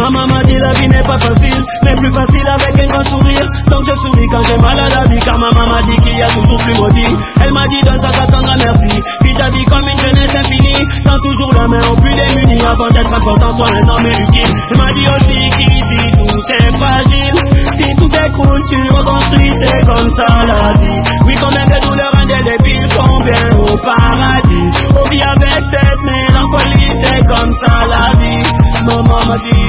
Maman m'a dit la vie n'est pas facile, mais plus facile avec un grand sourire. Donc je souris quand j'ai mal à la vie, car maman m'a dit qu'il y a toujours plus maudit. Elle m'a dit donne ça, t'attendra merci. Vis ta vie comme une jeunesse infinie. Tends toujours la main aux plus démunis, avant d'être important, sois un homme utile. Elle m'a dit aussi qu'ici tout est fragile. Si tout s'écroule, tu reconstruis, c'est comme ça la vie. Oui, combien de douleurs indélébiles, combien au paradis. On vit avec cette mélancolie, c'est comme ça la vie. Maman m'a dit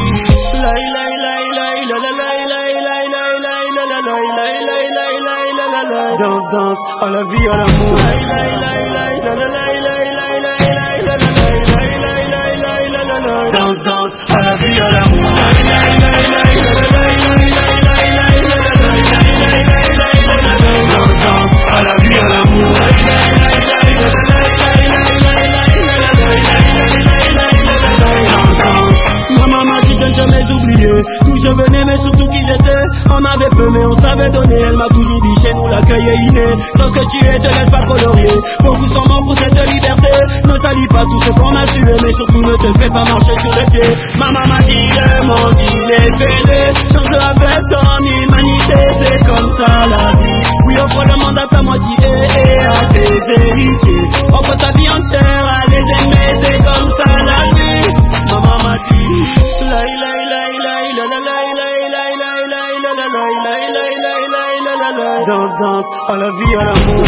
danse, danse, à la vie, à l'amour. Danse, danse, à la vie, à l'amour. Danse, danse, à la vie, à l'amour. Maman m'a dit de ne jamais oublier d'où je venais, mais surtout qui j'étais. On avait peu mais on savait donner. Elle m'a toujours dit chez nous l'accueil est inné. Dans ce que tu es, te laisse pas colorier. Beaucoup sont morts pour cette liberté. Ne salis pas tout ce qu'on a tué, mais surtout ne te fais pas marcher sur les pieds. Maman m'a dit le monde il est fêlé. Change avec ton humanité, c'est comme ça la vie. Oui, offre le monde à ta moitié et à tes héritiers. Offre ta vie entière à des ennemis, c'est comme ça la vie. Maman m'a dit danse, danse, à la vie, à l'amour.